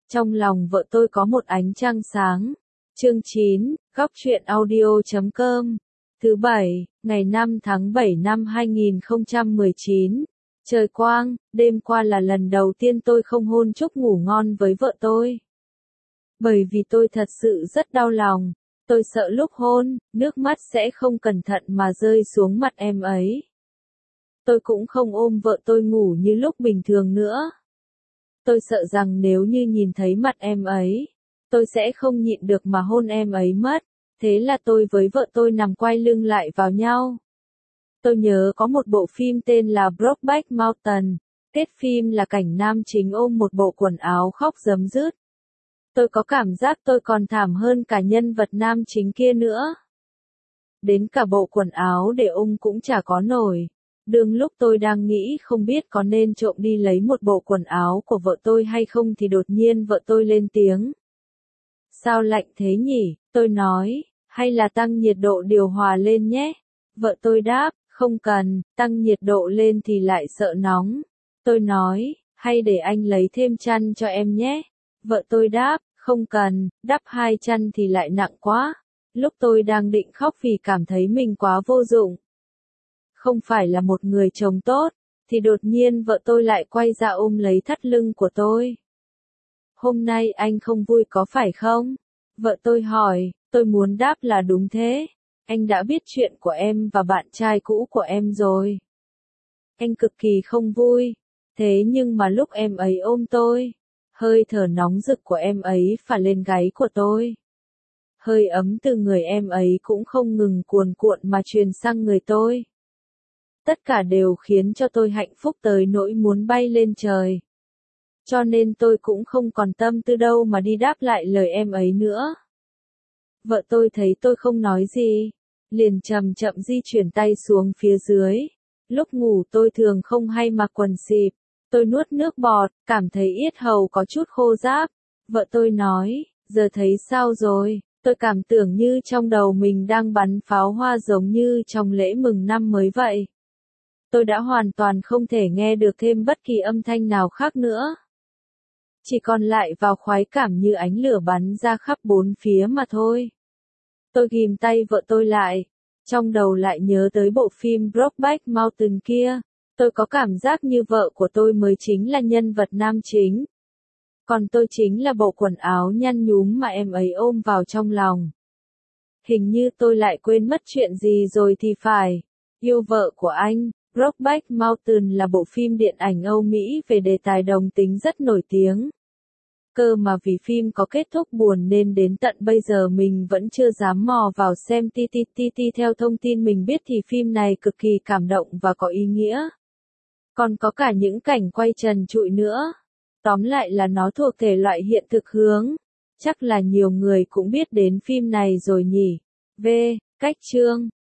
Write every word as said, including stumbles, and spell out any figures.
Trong lòng vợ tôi có một ánh trăng sáng. Chương chín, góc truyện audio chấm com. Thứ bảy, ngày năm tháng bảy năm hai nghìn không trăm mười chín. Trời quang, đêm qua là lần đầu tiên tôi không hôn chúc ngủ ngon với vợ tôi. Bởi vì tôi thật sự rất đau lòng. Tôi sợ lúc hôn, nước mắt sẽ không cẩn thận mà rơi xuống mặt em ấy. Tôi cũng không ôm vợ tôi ngủ như lúc bình thường nữa. Tôi sợ rằng nếu như nhìn thấy mặt em ấy, tôi sẽ không nhịn được mà hôn em ấy mất. Thế là tôi với vợ tôi nằm quay lưng lại vào nhau. Tôi nhớ có một bộ phim tên là Brokeback Mountain. Kết phim là cảnh nam chính ôm một bộ quần áo khóc rấm rứt. Tôi có cảm giác tôi còn thảm hơn cả nhân vật nam chính kia nữa. Đến cả bộ quần áo để ôm cũng chả có nổi. Đương lúc tôi đang nghĩ không biết có nên trộm đi lấy một bộ quần áo của vợ tôi hay không thì đột nhiên vợ tôi lên tiếng. Sao lạnh thế nhỉ? Tôi nói, hay là tăng nhiệt độ điều hòa lên nhé? Vợ tôi đáp, không cần, tăng nhiệt độ lên thì lại sợ nóng. Tôi nói, hay để anh lấy thêm chăn cho em nhé? Vợ tôi đáp, không cần, đắp hai chăn thì lại nặng quá. Lúc tôi đang định khóc vì cảm thấy mình quá vô dụng, không phải là một người chồng tốt, thì đột nhiên vợ tôi lại quay ra ôm lấy thắt lưng của tôi. Hôm nay anh không vui có phải không? Vợ tôi hỏi, tôi muốn đáp là đúng thế. Anh đã biết chuyện của em và bạn trai cũ của em rồi. Anh cực kỳ không vui. Thế nhưng mà lúc em ấy ôm tôi, hơi thở nóng rực của em ấy phả lên gáy của tôi. Hơi ấm từ người em ấy cũng không ngừng cuồn cuộn mà truyền sang người tôi. Tất cả đều khiến cho tôi hạnh phúc tới nỗi muốn bay lên trời. Cho nên tôi cũng không còn tâm tư đâu mà đi đáp lại lời em ấy nữa. Vợ tôi thấy tôi không nói gì, liền chậm chậm di chuyển tay xuống phía dưới. Lúc ngủ tôi thường không hay mặc quần xịp. Tôi nuốt nước bọt, cảm thấy yết hầu có chút khô ráp. Vợ tôi nói, giờ thấy sao rồi? Tôi cảm tưởng như trong đầu mình đang bắn pháo hoa giống như trong lễ mừng năm mới vậy. Tôi đã hoàn toàn không thể nghe được thêm bất kỳ âm thanh nào khác nữa. Chỉ còn lại vào khoái cảm như ánh lửa bắn ra khắp bốn phía mà thôi. Tôi ghìm tay vợ tôi lại. Trong đầu lại nhớ tới bộ phim Brokeback Mountain kia. Tôi có cảm giác như vợ của tôi mới chính là nhân vật nam chính. Còn tôi chính là bộ quần áo nhăn nhúm mà em ấy ôm vào trong lòng. Hình như tôi lại quên mất chuyện gì rồi thì phải. Yêu vợ của anh. Brokeback Mountain là bộ phim điện ảnh Âu Mỹ về đề tài đồng tính rất nổi tiếng. Cơ mà vì phim có kết thúc buồn nên đến tận bây giờ mình vẫn chưa dám mò vào xem. Ttt theo thông tin mình biết thì phim này cực kỳ cảm động và có ý nghĩa. Còn có cả những cảnh quay trần trụi nữa. Tóm lại là nó thuộc thể loại hiện thực hướng. Chắc là nhiều người cũng biết đến phim này rồi nhỉ. V. Cách chương